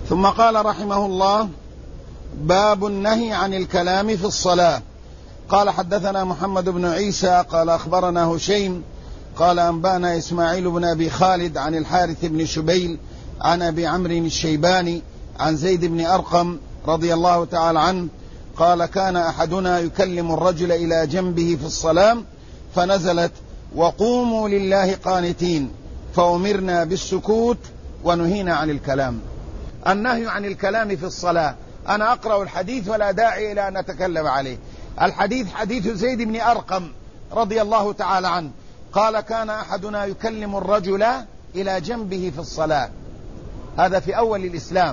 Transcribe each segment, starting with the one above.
ثم قال رحمه الله: باب النهي عن الكلام في الصلاة. قال: حدثنا محمد بن عيسى قال أخبرنا هشيم قال أنبأنا إسماعيل بن أبي خالد عن الحارث بن شبيل عن أبي عمرو الشيباني عن زيد بن أرقم رضي الله تعالى عنه قال: كان أحدنا يكلم الرجل إلى جنبه في الصلاة فنزلت: وقوموا لله قانتين، فأمرنا بالسكوت ونهينا عن الكلام. النهي عن الكلام في الصلاة. أنا أقرأ الحديث ولا داعي إلى أن أتكلم عليه. الحديث حديث زيد بن أرقم رضي الله تعالى عنه قال: كان أحدنا يكلم الرجل إلى جنبه في الصلاة. هذا في أول الإسلام.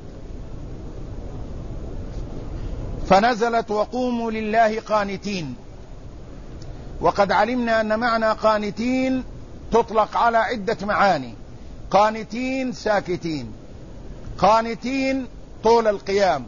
فنزلت: وقوموا لله قانتين. وقد علمنا أن معنى قانتين تطلق على عدة معاني. قانتين ساكتين، قانتين طول القيام،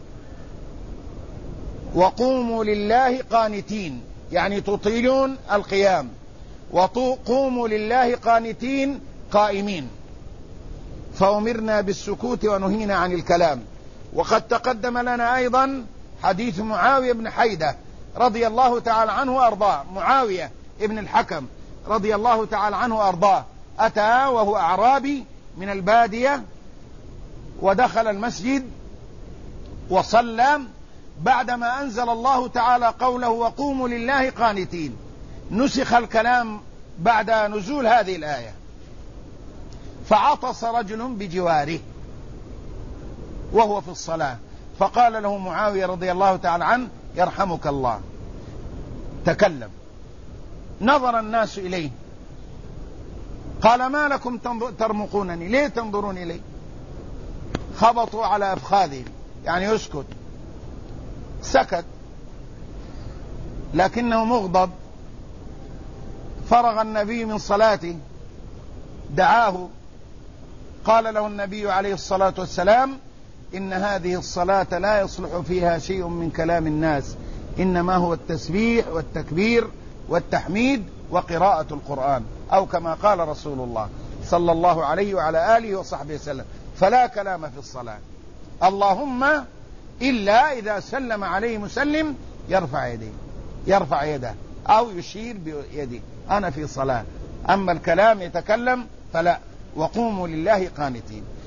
وقوموا لله قانتين يعني تطيلون القيام، وقوموا لله قانتين قائمين. فأمرنا بالسكوت ونهينا عن الكلام. وقد تقدم لنا أيضا حديث معاوية بن حيدة رضي الله تعالى عنه وأرضاه. معاوية ابن الحكم رضي الله تعالى عنه وأرضاه أتى وهو أعرابي من البادية ودخل المسجد وصلى بعدما أنزل الله تعالى قوله: وقوموا لله قانتين. نسخ الكلام بعد نزول هذه الآية، فعطس رجل بجواره وهو في الصلاة، فقال له معاوية رضي الله تعالى عنه: يرحمك الله، تكلم. نظر الناس إليه، قال: ما لكم ترمقونني، ليه تنظرون إلي؟ خبطوا على أفخاذهم يعني يسكت. سكت لكنه مغضب. فرغ النبي من صلاته، دعاه، قال له النبي عليه الصلاة والسلام: إن هذه الصلاة لا يصلح فيها شيء من كلام الناس، إنما هو التسبيح والتكبير والتحميد وقراءة القرآن، أو كما قال رسول الله صلى الله عليه وعلى آله وصحبه وسلم. فلا كلام في الصلاة، اللهم إلا إذا سلم عليه مسلم يرفع يده أو يشير بيده، أنا في صلاة. أما الكلام يتكلم فلا. وقوموا لله قانتين.